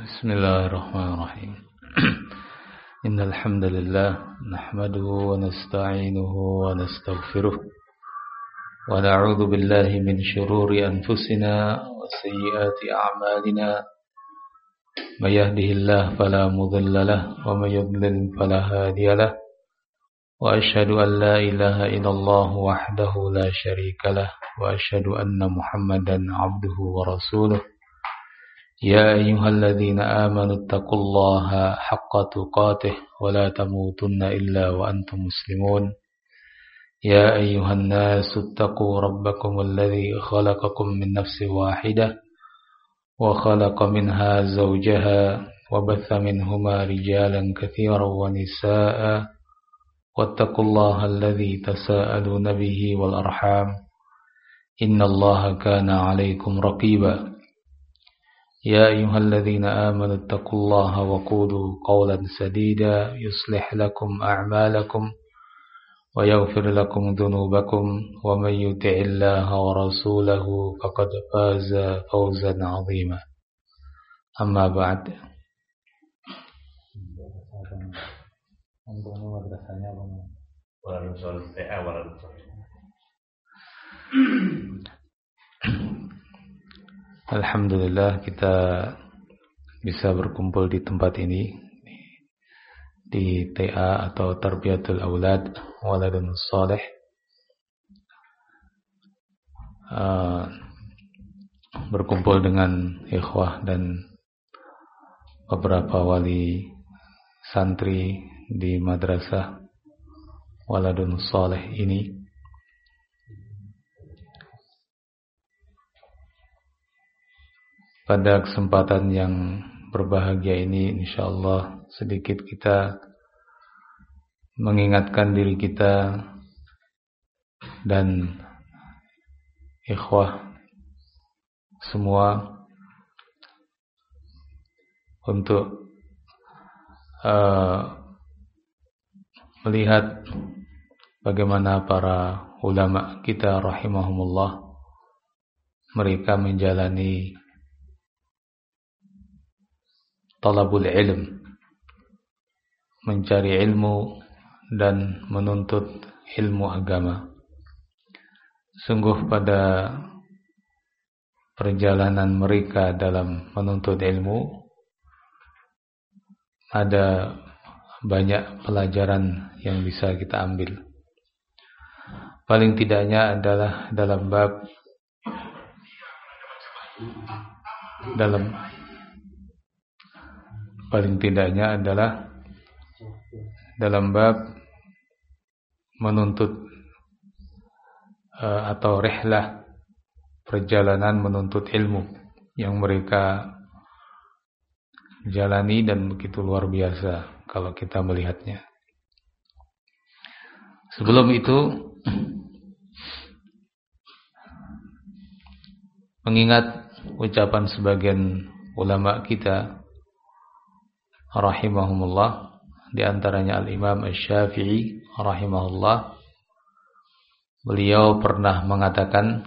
Bismillahirrahmanirrahim. Innal hamdalillah nahmaduhu wa nasta'inuhu wa nastaghfiruh wa na'udzu billahi min shururi anfusina wa sayyiati a'malina. May yahdihillahu fala mudilla lahu wa may yudlil fala hadiya lahu. Wa asyhadu an la ilaha illallah wahdahu la syarika lahu wa asyhadu anna Muhammadan 'abduhu wa rasuluh. يا أيها الذين آمنوا اتقوا الله حق تقاته ولا تموتن إلا وأنتم مسلمون يا أيها الناس اتقوا ربكم الذي خلقكم من نفس واحدة وخلق منها زوجها وبث منهما رجالا كثيرا ونساء واتقوا الله الذي تساءلون به والأرحام إن الله كان عليكم رقيبا يا أيها الذين آمنوا اتقوا الله وقولوا قولا سديدا يصلح لكم أعمالكم ويغفر لكم ذنوبكم ومن يطع الله ورسوله فقد فاز فوزا عظيما أما بعد. Alhamdulillah kita bisa berkumpul di tempat ini di TA atau Tarbiyatul Aulad Waladun Salih, berkumpul dengan ikhwah dan beberapa wali santri di madrasah Waladun Salih ini. Pada kesempatan yang berbahagia ini, insyaallah sedikit kita mengingatkan diri kita dan ikhwah semua untuk melihat bagaimana para ulama kita rahimahumullah mereka menjalani talabul ilm, mencari ilmu dan menuntut ilmu agama. Sungguh pada perjalanan mereka dalam menuntut ilmu ada banyak pelajaran yang bisa kita ambil. Paling tidaknya adalah dalam bab menuntut atau rihlah, perjalanan menuntut ilmu yang mereka jalani dan begitu luar biasa kalau kita melihatnya. Sebelum itu mengingat ucapan sebagian ulama kita rahimahumullah, di antaranya Al-Imam Asy-Syafi'i rahimahullah, beliau pernah mengatakan,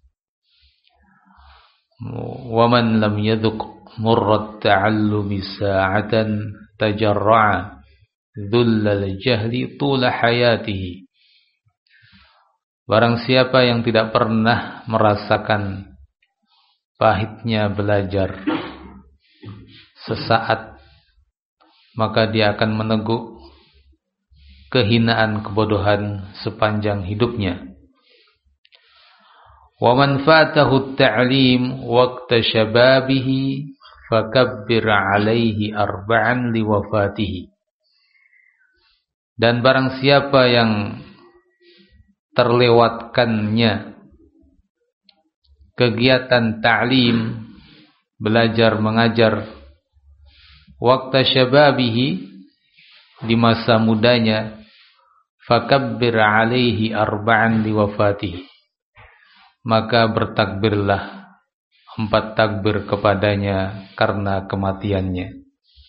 "Wa man lam yadhuq murrat ta'allumi sa'atan tajarra'a dhullal jahli tula hayatihi." Barang siapa yang tidak pernah merasakan pahitnya belajar sesaat, maka dia akan meneguk kehinaan kebodohan sepanjang hidupnya. Wa man fatahu at-ta'lim waqta shababihi fakabbir 'alaihi arba'an liwafatihi. Dan barang siapa yang terlewatkannya kegiatan ta'lim, belajar mengajar, waqta syababihi, di masa mudanya, fakabbir 'alaihi arba'an liwafatihi, maka bertakbirlah 4 takbir kepadanya karena kematiannya.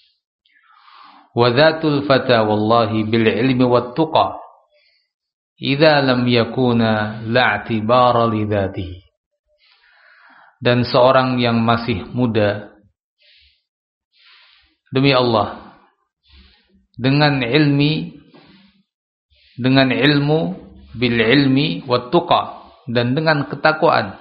Wa dzatul fata wallahi bil ilmi wat tuqa idza lam yakuna la'tibara li dzatihi. Dan seorang yang masih muda demi Allah, dengan ilmu, bil ilmi wat tuqa, dan dengan ketakwaan.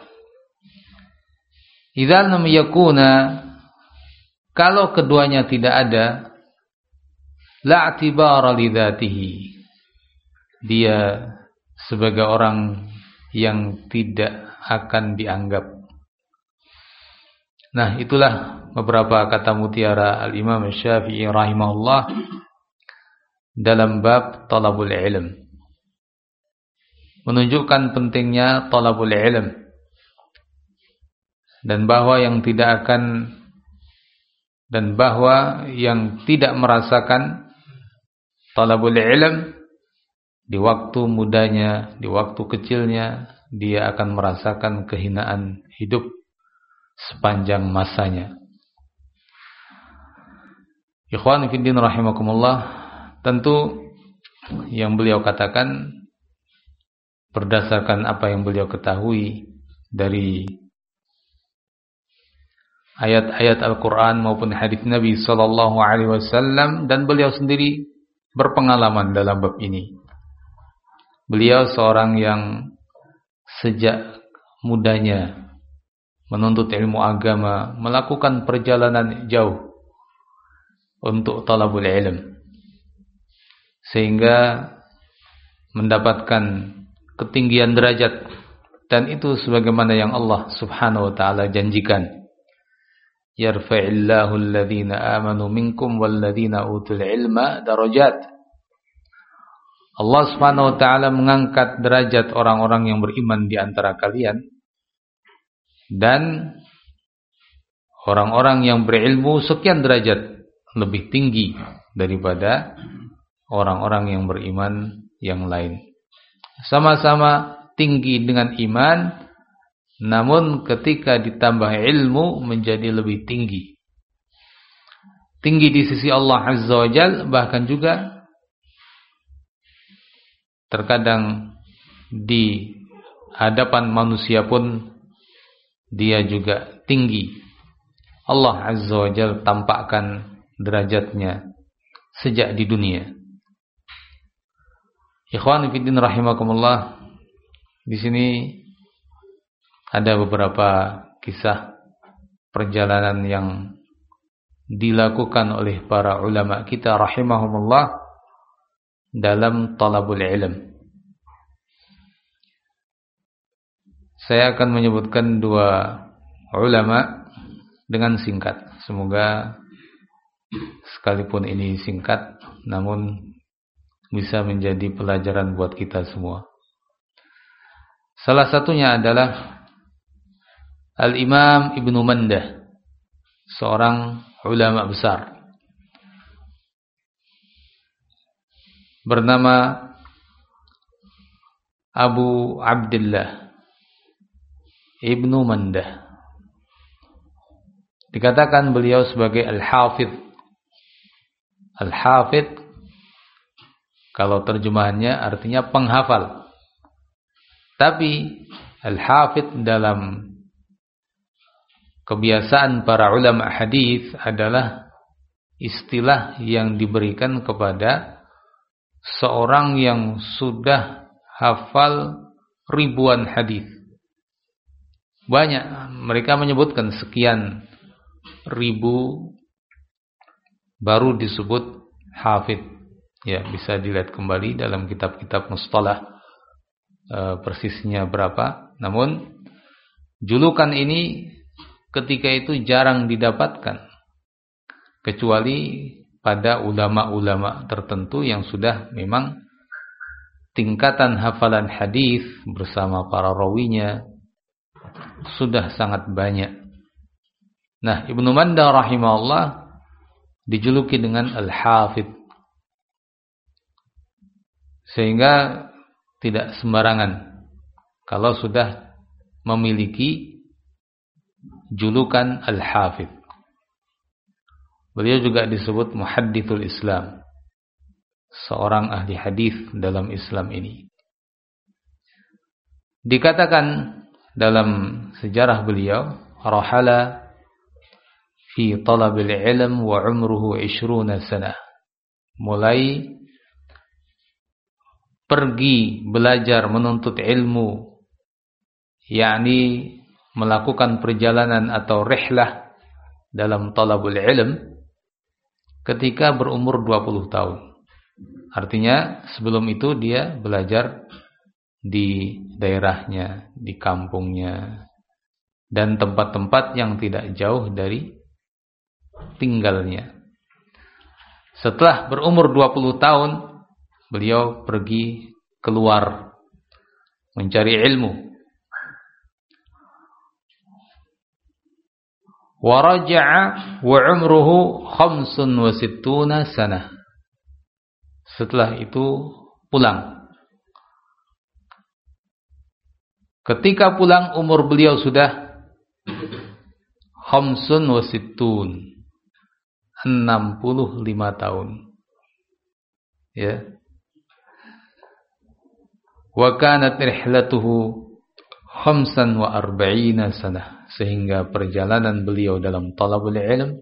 Idza lam yakuna, kalau keduanya tidak ada, la i'tibara li dzatihi, dia sebagai orang yang tidak akan dianggap. Nah, itulah beberapa kata mutiara Al-Imam Syafi'i rahimahullah dalam bab talabul ilm, menunjukkan pentingnya talabul ilm, dan bahwa yang tidak merasakan talabul ilm di waktu mudanya, di waktu kecilnya, dia akan merasakan kehinaan hidup sepanjang masanya. Ikhwan fiddin rahimakumullah, tentu yang beliau katakan berdasarkan apa yang beliau ketahui dari ayat-ayat Al-Quran maupun hadis Nabi Sallallahu Alaihi Wasallam, dan beliau sendiri berpengalaman dalam bab ini. Beliau seorang yang sejak mudanya menuntut ilmu agama, melakukan perjalanan jauh untuk talabul ilm, sehingga mendapatkan ketinggian derajat, dan itu sebagaimana yang Allah Subhanahu wa taala janjikan. Yarfa'illahu alladhina amanu minkum walladhina utul ilma darajat. Allah Subhanahu wa taala mengangkat derajat orang-orang yang beriman di antara kalian, dan orang-orang yang berilmu sekian derajat lebih tinggi daripada orang-orang yang beriman yang lain. Sama-sama tinggi dengan iman, namun ketika ditambah ilmu menjadi lebih tinggi. Tinggi di sisi Allah Azza wa Jalla, bahkan juga terkadang di hadapan manusia pun dia juga tinggi. Allah Azza wa Jalla tampakkan derajatnya sejak di dunia. Ikhwan fillah rahimakumullah, di sini ada beberapa kisah perjalanan yang dilakukan oleh para ulama kita rahimahumullah dalam talabul ilm. Saya akan menyebutkan dua ulama dengan singkat. Semoga sekalipun ini singkat, namun bisa menjadi pelajaran buat kita semua. Salah satunya adalah Al-Imam Ibnu Mandah, seorang ulama besar, bernama Abu Abdullah Ibnu Mandah. Dikatakan beliau sebagai Al-Hafidh. Al-Hafidh, kalau terjemahannya artinya penghafal. Tapi Al-Hafidh dalam kebiasaan para ulama hadis adalah istilah yang diberikan kepada seorang yang sudah hafal ribuan hadis. Banyak mereka menyebutkan sekian ribu baru disebut hafid. Ya, bisa dilihat kembali dalam kitab-kitab mustalah persisnya berapa. Namun julukan ini ketika itu jarang didapatkan, kecuali pada ulama-ulama tertentu yang sudah memang tingkatan hafalan hadis bersama para rawinya sudah sangat banyak. Nah, Ibnu Mandah rahimahullah dijuluki dengan Al-Hafidh, sehingga tidak sembarangan kalau sudah memiliki julukan Al-Hafidh. Beliau juga disebut Muhaddithul Islam, seorang ahli hadis dalam Islam ini. Dikatakan dalam sejarah beliau, rahala fi talabil ilm wa umruhu 20 sanah. Mulai pergi belajar menuntut ilmu, yakni melakukan perjalanan atau rihlah dalam talabul ilm ketika berumur 20 tahun. Artinya sebelum itu dia belajar di daerahnya, di kampungnya, dan tempat-tempat yang tidak jauh dari tinggalnya. Setelah berumur 20 tahun, beliau pergi keluar mencari ilmu. Wa raja'a wa umruhu 65 sanah. Setelah itu pulang. Ketika pulang umur beliau sudah 65 tahun. Ya. Wa kanat rihlatuhu 45 sanah. Sehingga perjalanan beliau dalam talabul ilm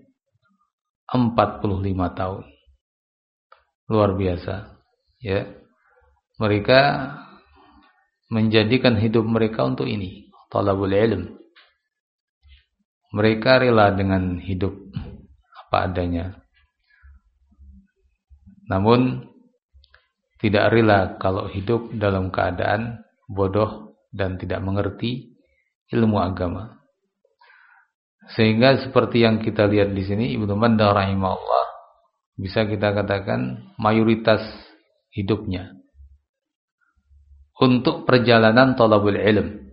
45 tahun. Luar biasa. Ya. Mereka menjadikan hidup mereka untuk ini, talabul ilm. Mereka rela dengan hidup apa adanya. Namun tidak rela kalau hidup dalam keadaan bodoh dan tidak mengerti ilmu agama. Sehingga seperti yang kita lihat di sini, Ibnu Mandah rahimahullah, bisa kita katakan mayoritas hidupnya untuk perjalanan talabul ilm.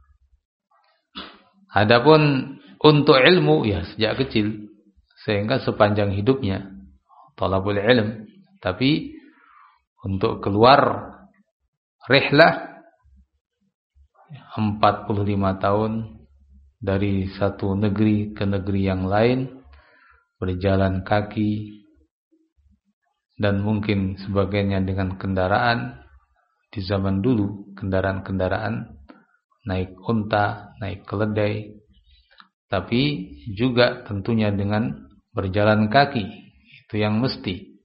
Adapun untuk ilmu ya sejak kecil, sehingga sepanjang hidupnya talabul ilm. Tapi untuk keluar rihlah 45 tahun dari satu negeri ke negeri yang lain, berjalan kaki, dan mungkin sebagainya dengan kendaraan. Di zaman dulu kendaraan-kendaraan naik unta, naik keledai, tapi juga tentunya dengan berjalan kaki, itu yang mesti.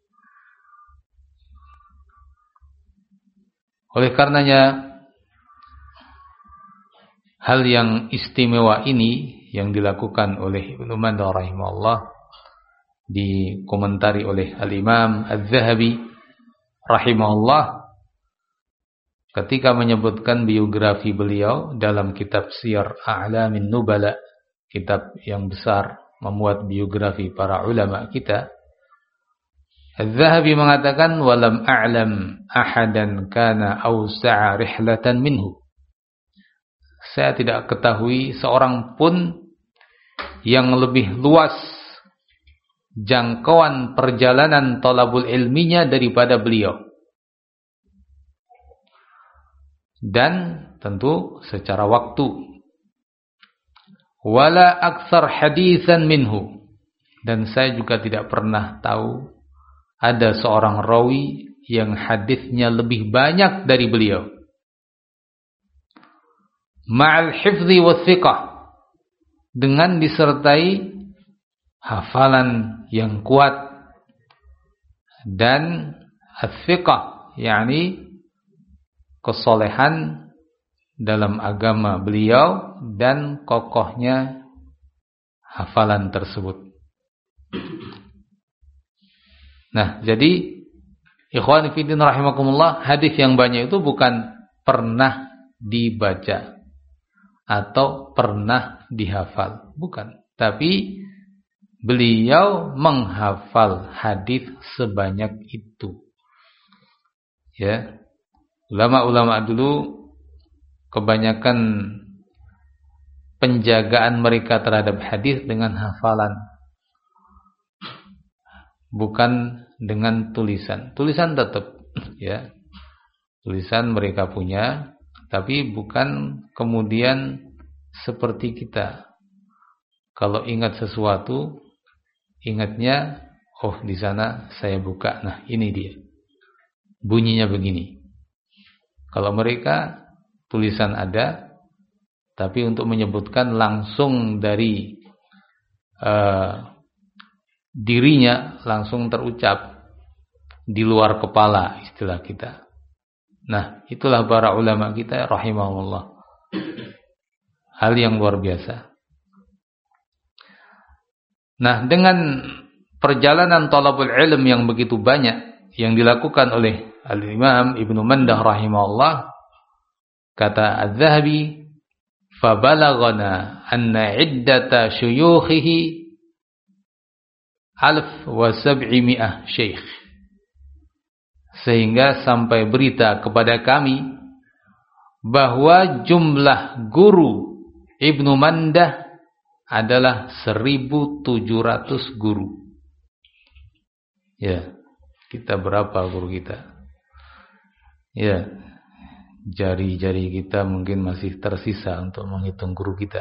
Oleh karenanya hal yang istimewa ini yang dilakukan oleh Ibnu Mandah rahimahullah, dikomentari oleh Al-Imam Az-Zahabi rahimahullah ketika menyebutkan biografi beliau dalam kitab Siyar A'lamin Nubala, kitab yang besar memuat biografi para ulama kita. Az-Zahabi mengatakan, walam a'lam ahadan kana awsa'a rihlatan minhu. Saya tidak ketahui seorang pun yang lebih luas jangkauan perjalanan talabul ilminya daripada beliau. Dan tentu secara waktu. Wala aktsar hadisan minhu. Dan saya juga tidak pernah tahu ada seorang rawi yang hadisnya lebih banyak dari beliau. Ma'al hifzi wa thiqah, dengan disertai hafalan yang kuat dan as-thiqah, yakni kesolehan dalam agama beliau dan kokohnya hafalan tersebut. Nah, jadi ikhwan fillah rahimakumullah, hadis yang banyak itu bukan pernah dibaca atau pernah dihafal, bukan. Tapi beliau menghafal hadis sebanyak itu. Ya. Ulama-ulama dulu kebanyakan penjagaan mereka terhadap hadis dengan hafalan, bukan dengan tulisan. Tulisan tetap, ya. Tulisan mereka punya, tapi bukan kemudian seperti kita. Kalau ingat sesuatu, ingatnya, oh di sana saya buka, nah ini dia. Bunyinya begini. Kalau mereka tulisan ada, tapi untuk menyebutkan langsung dari dirinya langsung terucap di luar kepala, istilah kita. Nah, itulah para ulama kita rahimahullah. Hal yang luar biasa. Nah, dengan perjalanan talabul ilm yang begitu banyak yang dilakukan oleh Al-Imam Ibnu Mandah rahimahullah, kata Az-Zahabi, "Fabalaghana anna iddata syuyukhihi 1700 syekh." Sehingga sampai berita kepada kami bahwa jumlah guru Ibnu Mandah adalah 1700 guru. Ya, kita berapa guru kita? Ya, jari-jari kita mungkin masih tersisa untuk menghitung guru kita.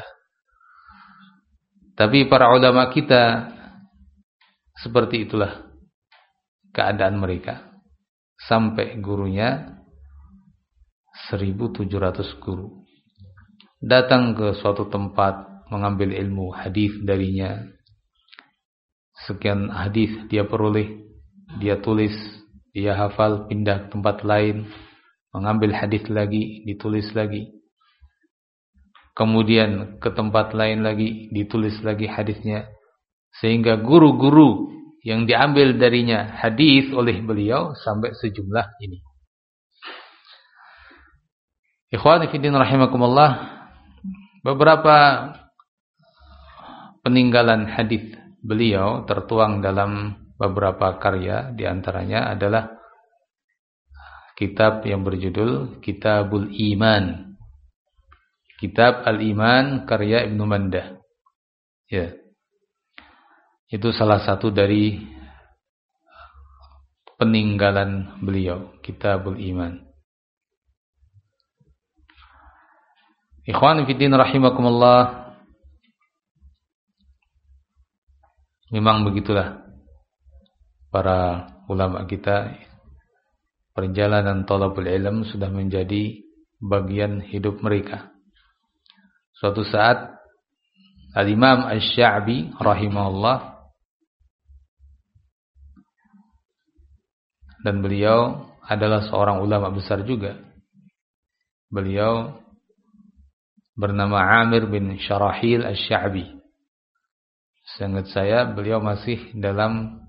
Tapi para ulama kita seperti itulah keadaan mereka. Sampai gurunya 1700 guru datang ke suatu tempat mengambil ilmu hadis darinya. Sekian hadis dia peroleh, dia tulis, dia hafal, pindah ke tempat lain, mengambil hadis lagi, ditulis lagi. Kemudian ke tempat lain lagi, ditulis lagi hadisnya. Sehingga guru-guru yang diambil darinya hadis oleh beliau sampai sejumlah ini. Ikhwani fi din rahimakumullah, beberapa peninggalan hadis beliau tertuang dalam beberapa karya, di antaranya adalah kitab yang berjudul Kitabul Iman. Kitab Al-Iman karya Ibnu Mandah. Ya. Itu salah satu dari peninggalan beliau, Kitabul Iman. Ikhwan fillah rahimakumullah, memang begitulah para ulama kita, perjalanan thalabul ilm sudah menjadi bagian hidup mereka. Suatu saat Al-Imam Asy-Sya'bi rahimahullah, dan beliau adalah seorang ulama besar juga. Beliau bernama Amir bin Syarahil Asy-Sya'bi. Seingat saya beliau masih dalam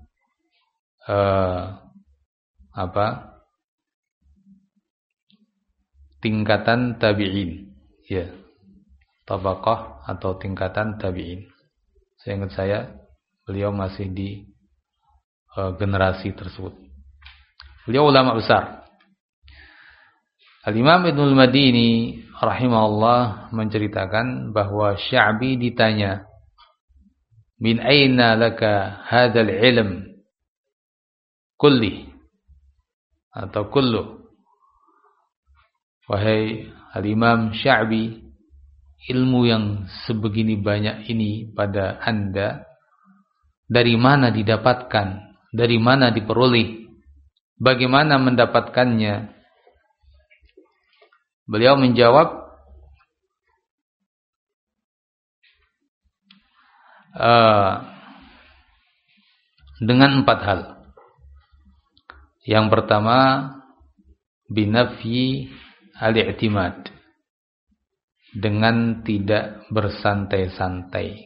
tingkatan tabi'in. Ya. Tabaqah atau tingkatan tabi'in. Seingat saya beliau masih di generasi tersebut. Beliau ulama besar. Al-Imam Ibnul Madini rahimahullah menceritakan bahwa Sya'bi ditanya, "Min aina laka hadzal ilm kulli?" atau kullu. Wahai Al-Imam Sya'bi, ilmu yang sebegini banyak ini pada Anda dari mana didapatkan? Dari mana diperoleh? Bagaimana mendapatkannya? Beliau menjawab, dengan 4 hal. Yang pertama, binafyi al-i'timad, dengan tidak bersantai-santai.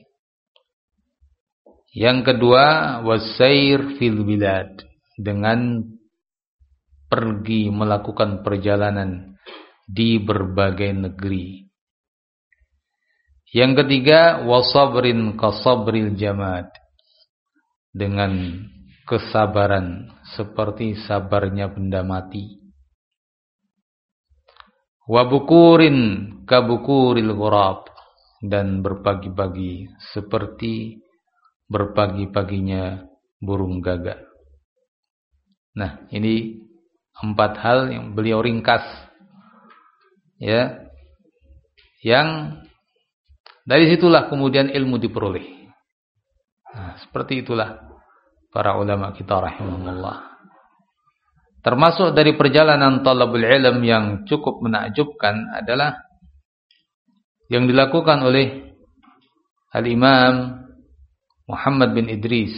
Yang kedua, wasair fil bilad, dengan pergi melakukan perjalanan di berbagai negeri. Yang ketiga, wasabrin kasabril jamad, dengan kesabaran seperti sabarnya benda mati. Wabukurin kabukuril ghurab, dan berpagi-pagi seperti berpagi-paginya burung gagak. Nah, ini 4 hal yang beliau ringkas, ya, yang dari situlah kemudian ilmu diperoleh. Nah, seperti itulah para ulama kita rahimahullah. Termasuk dari perjalanan talabul ilm yang cukup menakjubkan adalah yang dilakukan oleh Al-Imam Muhammad bin Idris.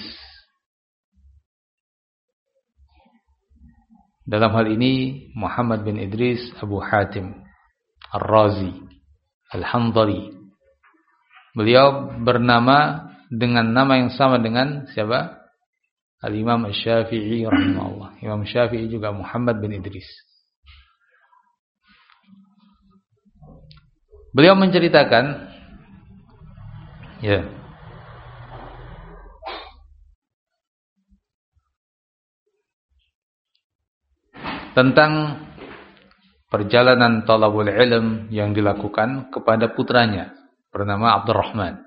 Dalam hal ini Muhammad bin Idris Abu Hatim Ar-Razi Al-Hanzali. Beliau bernama dengan nama yang sama dengan siapa? Al-Imam Asy-Syafi'i rahimahullah. Imam Syafi'i juga Muhammad bin Idris. Beliau menceritakan tentang perjalanan talabul ilm yang dilakukan kepada putranya bernama Abdurrahman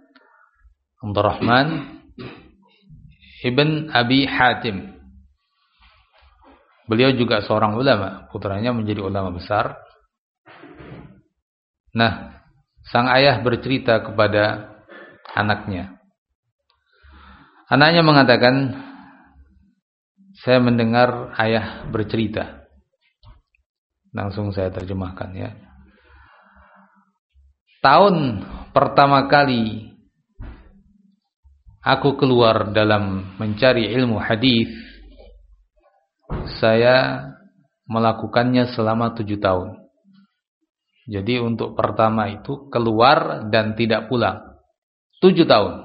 ibn Abi Hatim. Beliau juga seorang ulama, putranya menjadi ulama besar. Nah, sang ayah bercerita kepada anaknya. Anaknya mengatakan, saya mendengar ayah bercerita. Langsung saya terjemahkan ya. Tahun pertama kali aku keluar dalam mencari ilmu hadis, saya melakukannya selama 7 tahun. Jadi untuk pertama itu keluar dan tidak pulang 7 tahun.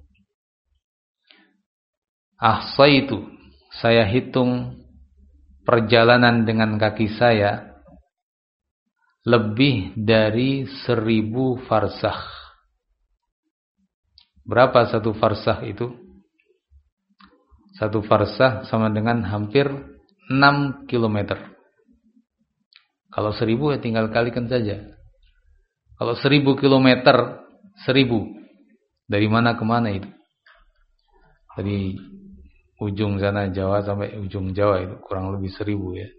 Ahsaitu, saya hitung perjalanan dengan kaki saya lebih dari 1000 farsakh. Berapa satu farsakh itu? Satu farsakh sama dengan hampir 6 kilometer. Kalau 1000 ya tinggal kalikan saja. Kalau 1000 kilometer, 1000. Dari mana ke mana itu? Dari ujung sana Jawa sampai ujung Jawa itu kurang lebih 1000 ya.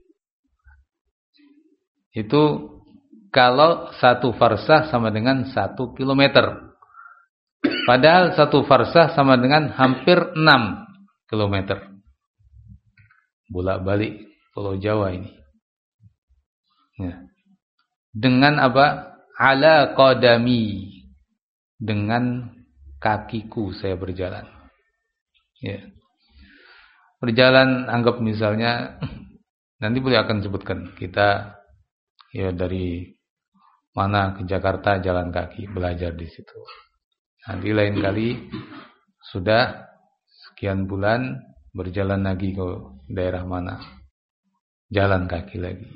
Itu kalau satu farsakh sama dengan 1 kilometer. Padahal satu farsakh sama dengan hampir 6 kilometer. Bolak-balik Pulau Jawa ini. Ya. Dengan apa? Ala qadami. Dengan kakiku saya berjalan. Ya. Berjalan anggap misalnya nanti beliau akan sebutkan kita ya dari mana ke Jakarta jalan kaki belajar di situ. Nanti lain kali sudah sekian bulan berjalan lagi ke daerah mana jalan kaki lagi.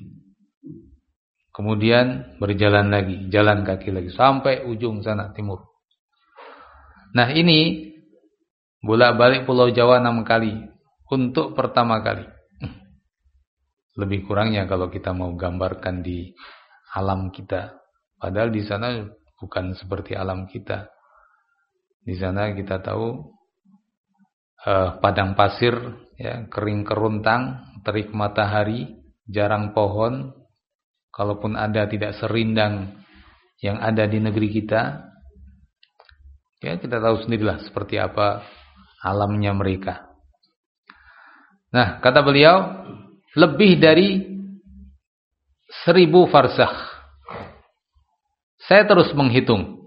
Kemudian berjalan lagi jalan kaki lagi sampai ujung sana timur. Nah ini bolak-balik Pulau Jawa 6 kali untuk pertama kali. Lebih kurangnya kalau kita mau gambarkan di alam kita. Padahal di sana bukan seperti alam kita. Di sana kita tahu padang pasir, ya, kering keruntang, terik matahari, jarang pohon. Kalaupun ada tidak serindang yang ada di negeri kita. Ya kita tahu sendirilah seperti apa alamnya mereka. Nah kata beliau lebih dari 1000 farsakh. Saya terus menghitung.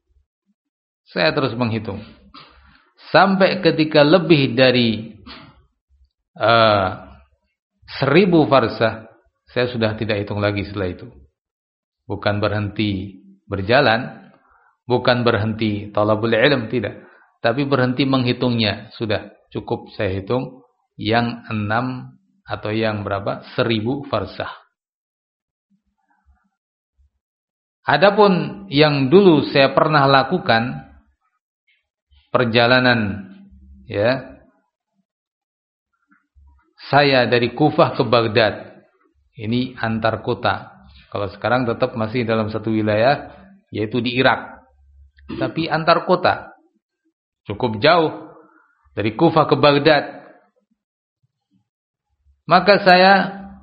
Sampai ketika lebih dari 1000 farsakh, saya sudah tidak hitung lagi setelah itu. Bukan berhenti berjalan, bukan berhenti talabul ilm, tidak. Tapi berhenti menghitungnya. Sudah cukup saya hitung yang 6 atau yang berapa? 1000 farsakh. Adapun yang dulu saya pernah lakukan perjalanan ya saya dari Kufah ke Baghdad. Ini antar kota. Kalau sekarang tetap masih dalam satu wilayah yaitu di Irak. Tapi antar kota. Cukup jauh dari Kufah ke Baghdad. Maka saya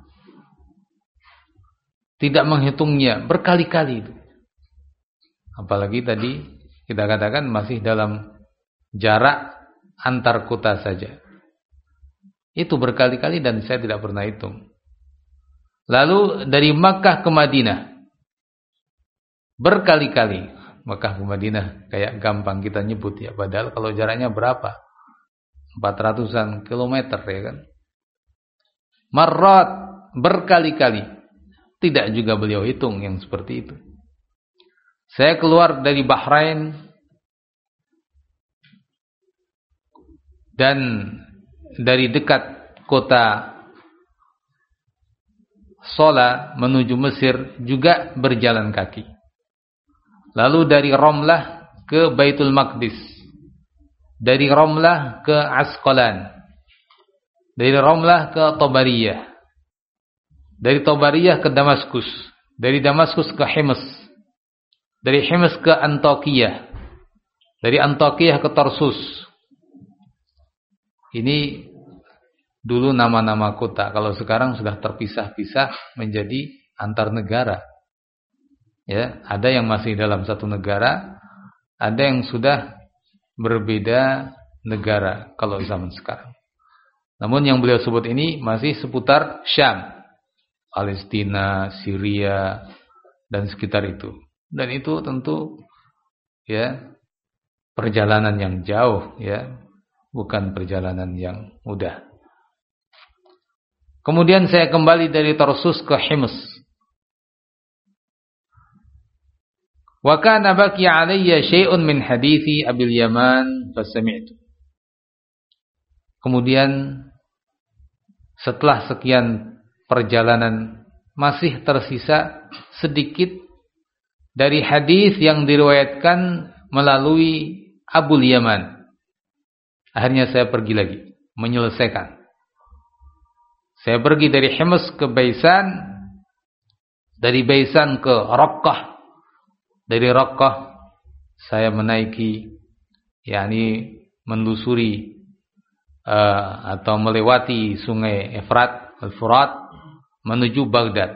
tidak menghitungnya berkali-kali itu. Apalagi tadi kita katakan masih dalam jarak antar kota saja. Itu berkali-kali dan saya tidak pernah hitung. Lalu dari Makkah ke Madinah berkali-kali Mekah ke Madinah kayak gampang kita nyebut ya, padahal kalau jaraknya berapa? 400-an kilometer ya kan. Marrat, berkali-kali. Tidak juga beliau hitung yang seperti itu. Saya keluar dari Bahrain dan dari dekat kota Sola menuju Mesir juga berjalan kaki. Lalu dari Ramlah ke Baitul Maqdis, dari Ramlah ke Asqalan, dari Ramlah ke Tabariyah, dari Tabariyah ke Damaskus, dari Damaskus ke Hims, dari Hims ke Antakya, dari Antakya ke Tarsus. Ini dulu nama-nama kota, kalau sekarang sudah terpisah-pisah menjadi antar negara. Ya, ada yang masih dalam satu negara, ada yang sudah berbeda negara kalau zaman sekarang. Namun yang beliau sebut ini masih seputar Syam, Palestina, Syria dan sekitar itu. Dan itu tentu ya perjalanan yang jauh ya, bukan perjalanan yang mudah. Kemudian saya kembali dari Tarsus ke Hims. Wa kana baqi alayya syai'un min hadithi Abil Yaman fasami'tu. Kemudian setelah sekian perjalanan masih tersisa sedikit dari hadis yang diriwayatkan melalui Abul Yaman. Akhirnya saya pergi lagi menyelesaikan. Saya pergi dari Hims ke Baisan, dari Baisan ke Raqqah, dari Raqqah saya menaiki, yakni menelusuri atau melewati sungai Efrat, Al-Furat menuju Baghdad.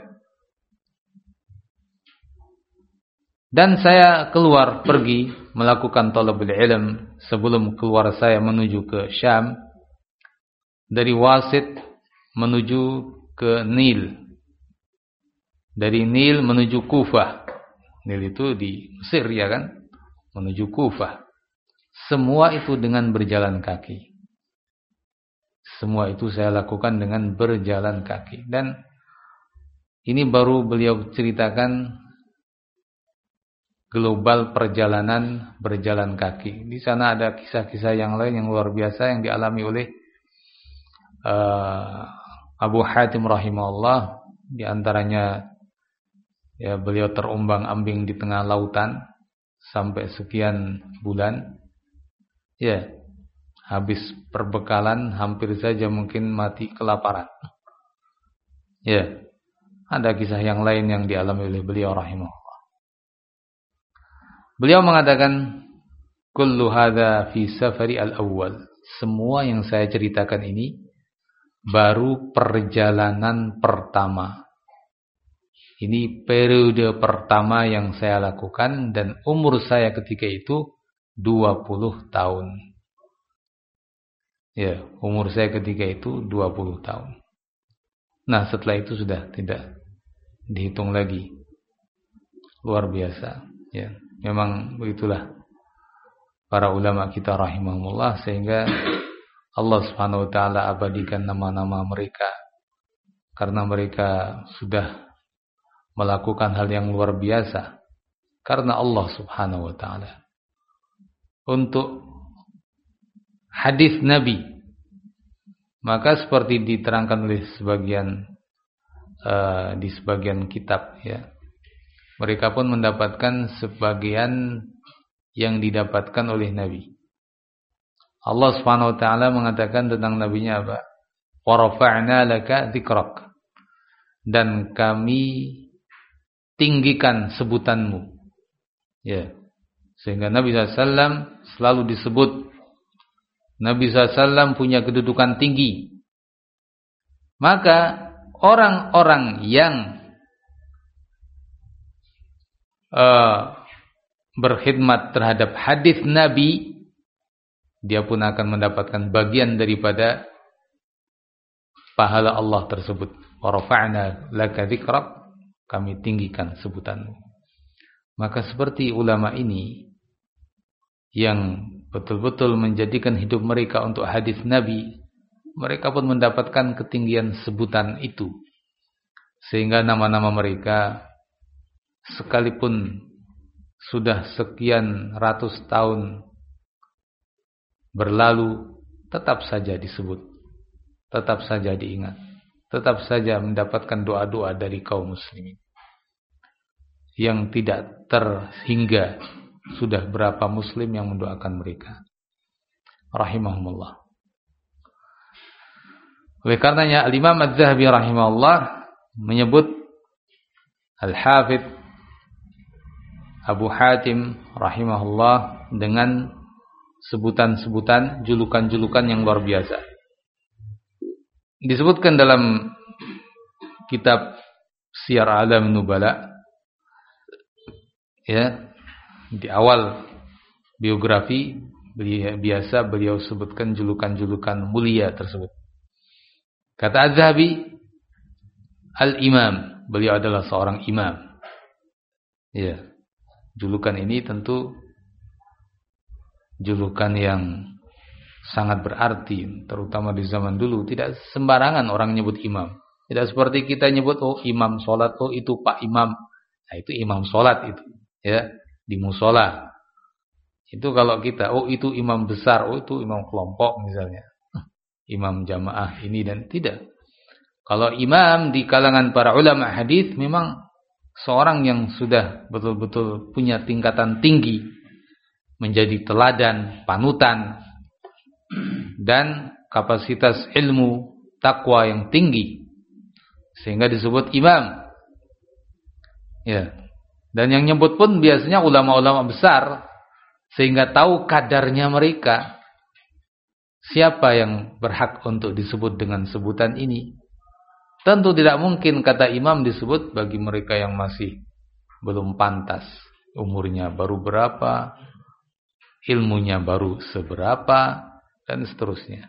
Dan saya keluar pergi melakukan talabul ilm sebelum keluar saya menuju ke Syam dari Wasit menuju ke Nil. Dari Nil menuju Kufah. Nil itu di Mesir ya kan? Menuju Kufah. Semua itu dengan berjalan kaki. Semua itu saya lakukan dengan berjalan kaki. Dan ini baru beliau ceritakan global perjalanan berjalan kaki. Di sana ada kisah-kisah yang lain yang luar biasa yang dialami oleh Abu Hatim rahimahullah. Di antaranya ya beliau terombang-ambing di tengah lautan sampai sekian bulan. Ya, habis perbekalan hampir saja mungkin mati kelaparan. Ya, ada kisah yang lain yang dialami oleh beliau rahimahullah. Beliau mengatakan kullu hadza fi safari al-awwal. Semua yang saya ceritakan ini baru perjalanan pertama. Ini periode pertama yang saya lakukan dan umur saya ketika itu 20 tahun. Ya, umur saya ketika itu 20 tahun. Nah, setelah itu sudah tidak dihitung lagi. Luar biasa, ya. Memang begitulah para ulama kita rahimahumullah, sehingga Allah Subhanahu wa taala abadikan nama-nama mereka karena mereka sudah melakukan hal yang luar biasa karena Allah Subhanahu wa taala. Untuk hadis Nabi, maka seperti diterangkan oleh sebagian di sebagian kitab ya, mereka pun mendapatkan sebagian yang didapatkan oleh Nabi. Allah Subhanahu wa taala mengatakan tentang nabinya apa? Wa rafa'na laka dzikrak. Dan kami tinggikan sebutanmu. Ya. Sehingga Nabi SAW selalu disebut. Nabi SAW punya kedudukan tinggi. Maka orang-orang yang berkhidmat terhadap hadis Nabi, dia pun akan mendapatkan bagian daripada pahala Allah tersebut. Wa rafa'na laka dzikrak, kami tinggikan sebutanmu. Maka seperti ulama ini yang betul-betul menjadikan hidup mereka untuk hadis Nabi, mereka pun mendapatkan ketinggian sebutan itu. Sehingga nama-nama mereka sekalipun sudah sekian ratus tahun berlalu, tetap saja disebut, tetap saja diingat, tetap saja mendapatkan doa-doa dari kaum muslimin yang tidak terhingga sudah berapa muslim yang mendoakan mereka rahimahumullah. Oleh karenanya Al-Imam Az-Zahabi rahimahullah menyebut Al-Hafidh Abu Hatim rahimahullah dengan sebutan-sebutan, julukan-julukan yang luar biasa. Disebutkan dalam kitab Siyar A'lam Nubala, ya, di awal biografi biasa beliau sebutkan julukan-julukan mulia tersebut. Kata Az-Zahabi, Al-Imam, beliau adalah seorang imam. Ya, julukan ini tentu julukan yang sangat berarti, terutama di zaman dulu. Tidak sembarangan orang nyebut imam. Tidak seperti kita nyebut, oh imam sholat, oh itu pak imam. Nah itu imam sholat itu, ya, di musola. Itu kalau kita, oh itu imam besar, oh itu imam kelompok misalnya, imam jamaah ini dan tidak. Kalau imam di kalangan para ulama hadis memang seorang yang sudah betul-betul punya tingkatan tinggi, menjadi teladan, panutan, dan kapasitas ilmu, takwa yang tinggi, sehingga disebut imam. Ya. Dan yang nyebut pun biasanya ulama-ulama besar, sehingga tahu kadarnya mereka. Siapa yang berhak untuk disebut dengan sebutan ini? Tentu tidak mungkin kata imam disebut bagi mereka yang masih belum pantas, umurnya baru berapa, ilmunya baru seberapa, dan seterusnya.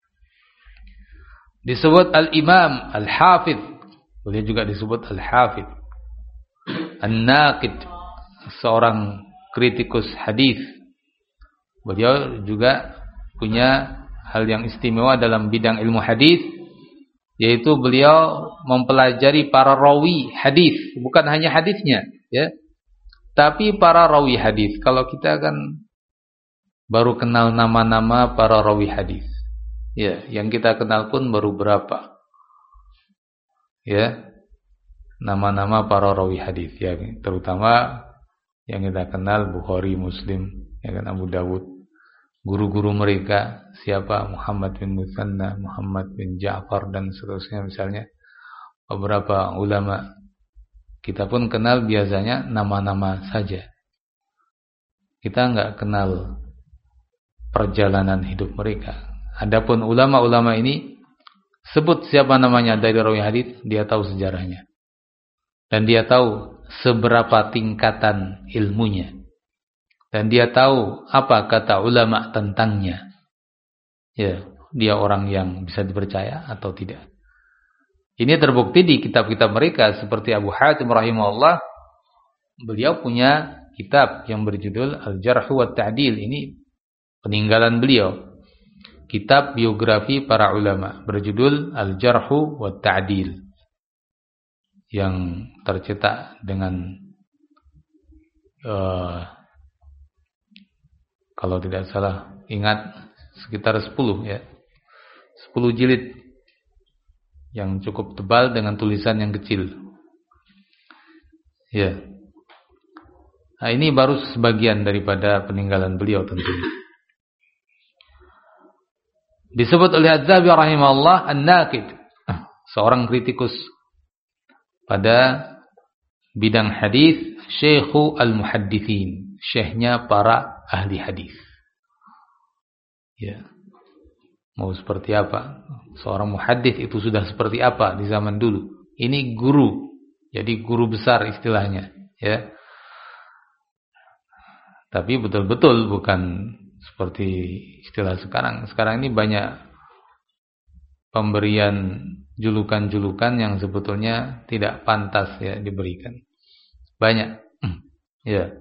Disebut Al-Imam, Al-Hafidh, boleh juga disebut Al-Hafidh, An-Naqid, seorang kritikus hadis. Beliau juga punya hal yang istimewa dalam bidang ilmu hadis, yaitu beliau mempelajari para rawi hadis, bukan hanya hadisnya, ya, tapi para rawi hadis. Kalau kita kan baru kenal nama-nama para rawi hadis, ya, yang kita kenal pun baru berapa, ya, nama-nama para rawi hadis, ya, terutama yang kita kenal Bukhari, Muslim, ya kan, Abu Dawud. Guru-guru mereka siapa? Muhammad bin Muthanna, Muhammad bin Ja'far, dan seterusnya misalnya. Beberapa ulama kita pun kenal biasanya nama-nama saja. Kita enggak kenal perjalanan hidup mereka. Adapun ulama-ulama ini, sebut siapa namanya dari rawi hadis, dia tahu sejarahnya. Dan dia tahu seberapa tingkatan ilmunya. Dan dia tahu apa kata ulama tentangnya. Ya, dia orang yang bisa dipercaya atau tidak. Ini terbukti di kitab-kitab mereka, seperti Abu Hatim rahimahullah. Beliau punya kitab yang berjudul Al-Jarh wa Ta'dil. Ini peninggalan beliau. Kitab biografi para ulama berjudul Al-Jarh wa Ta'dil, yang tercetak dengan kalau tidak salah ingat sekitar 10, ya, 10 jilid yang cukup tebal dengan tulisan yang kecil, ya. Nah, ini baru sebagian daripada peninggalan beliau tentunya. Disebut oleh Az-Zahabi rahimahullah An-Naqid, seorang kritikus pada bidang hadis, Syekhu al-Muhaddithin, syekhnya para ahli hadis. Ya. Mau seperti apa? Seorang muhaddits itu sudah seperti apa di zaman dulu? Ini guru. Jadi guru besar istilahnya, ya. Tapi betul-betul bukan seperti istilah sekarang. Sekarang ini banyak pemberian julukan-julukan yang sebetulnya tidak pantas, ya, diberikan. Banyak. Ya.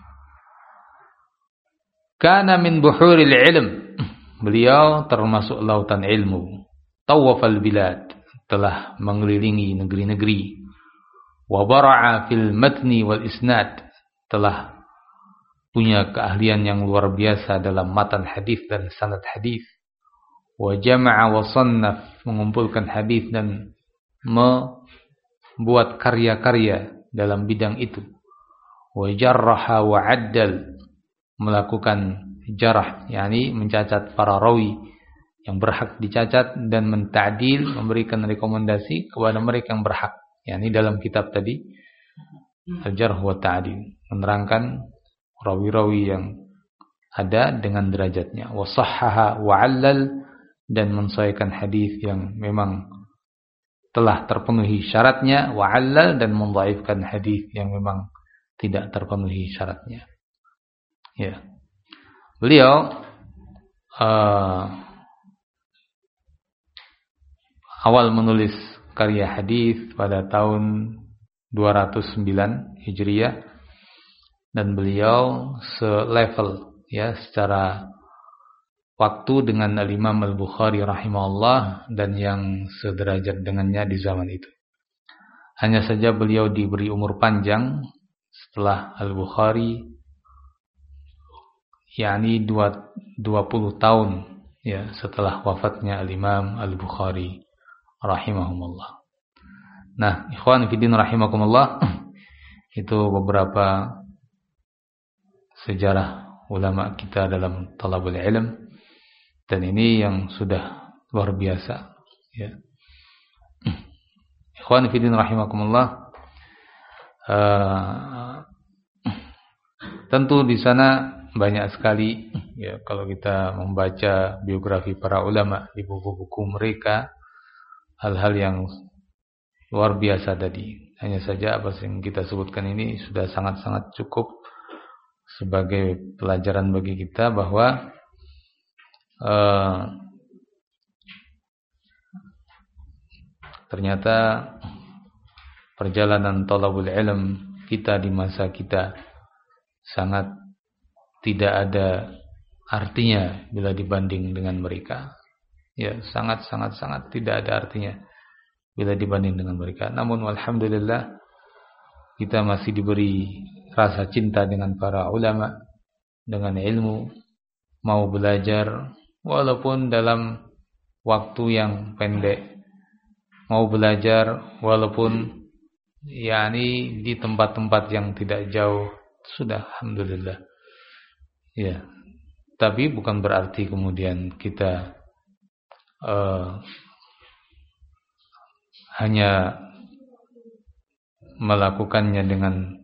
Kana min buhuril ilm. Beliau termasuk lautan ilmu. Tawafal bilad, telah mengelilingi negeri-negeri. Wa bara'a fil matni wal isnad, telah punya keahlian yang luar biasa dalam matan hadis dan sanad hadis. Wa jama'a wa sannaf, mengumpulkan hadis dan membuat karya-karya dalam bidang itu. Wa jarraha wa addal, melakukan jarah, yakni mencacat para rawi yang berhak dicacat dan menta'dil, memberikan rekomendasi kepada mereka yang berhak. Yakni dalam kitab tadi Al-Jarh wa Ta'dil, menerangkan rawi-rawi yang ada dengan derajatnya. Wa sahhaha wa 'allal, dan mensahihkan hadis yang memang telah terpenuhi syaratnya, wa 'allal, dan mendhaifkan hadis yang memang tidak terpenuhi syaratnya. Ya. Beliau awal menulis karya hadis pada tahun 209 Hijriah, dan beliau selevel ya secara waktu dengan Al-Imam Al-Bukhari rahimahullah dan yang sederajat dengannya di zaman itu. Hanya saja beliau diberi umur panjang setelah Al-Bukhari, yakni 20 tahun ya setelah wafatnya Al-Imam Al-Bukhari rahimahumullah. Nah, ikhwan fillah rahimakumullah, itu beberapa sejarah ulama kita dalam talabul ilm, dan ini yang sudah luar biasa ya. Ikhwan fillah rahimakumullah, tentu di sana banyak sekali ya, kalau kita membaca biografi para ulama di buku-buku mereka, hal-hal yang luar biasa tadi. Hanya saja apa yang kita sebutkan ini sudah sangat-sangat cukup sebagai pelajaran bagi kita bahwa ternyata perjalanan thalabul ilm kita di masa kita sangat tidak ada artinya bila dibanding dengan mereka. Ya, sangat tidak ada artinya bila dibanding dengan mereka. Namun alhamdulillah kita masih diberi rasa cinta dengan para ulama, dengan ilmu, mau belajar walaupun dalam waktu yang pendek, mau belajar walaupun yakni di tempat-tempat yang tidak jauh, sudah alhamdulillah. Ya. Tapi bukan berarti kemudian kita hanya melakukannya dengan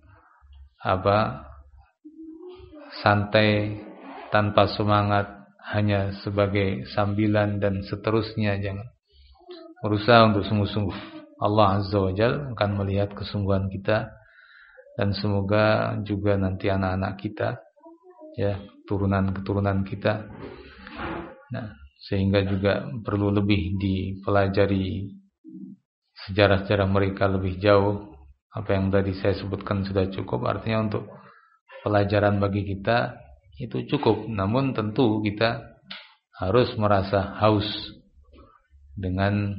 santai, tanpa semangat, hanya sebagai sambilan dan seterusnya. Jangan, berusaha untuk sungguh-sungguh. Allah Azza wa Jalla akan melihat kesungguhan kita, dan semoga juga nanti anak-anak kita ya, keturunan kita, nah, sehingga juga perlu lebih dipelajari sejarah-sejarah mereka lebih jauh. Apa yang tadi saya sebutkan sudah cukup, artinya untuk pelajaran bagi kita itu cukup. Namun tentu kita harus merasa haus dengan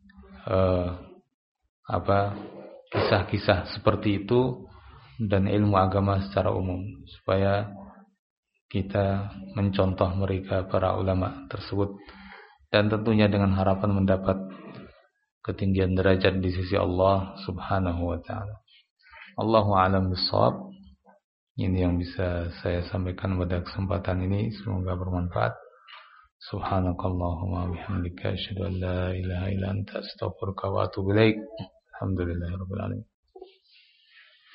kisah-kisah seperti itu dan ilmu agama secara umum, supaya kita mencontoh mereka, para ulama tersebut, dan tentunya dengan harapan mendapat ketinggian derajat di sisi Allah Subhanahu wa taala. Allahu a'lam bissawab. Ini yang bisa saya sampaikan pada kesempatan ini, semoga bermanfaat. Subhanakallahumma bihamdika asyhadu an la ilaha illa anta astaghfiruka wa atubu ilaik. Alhamdulillahirabbil alamin.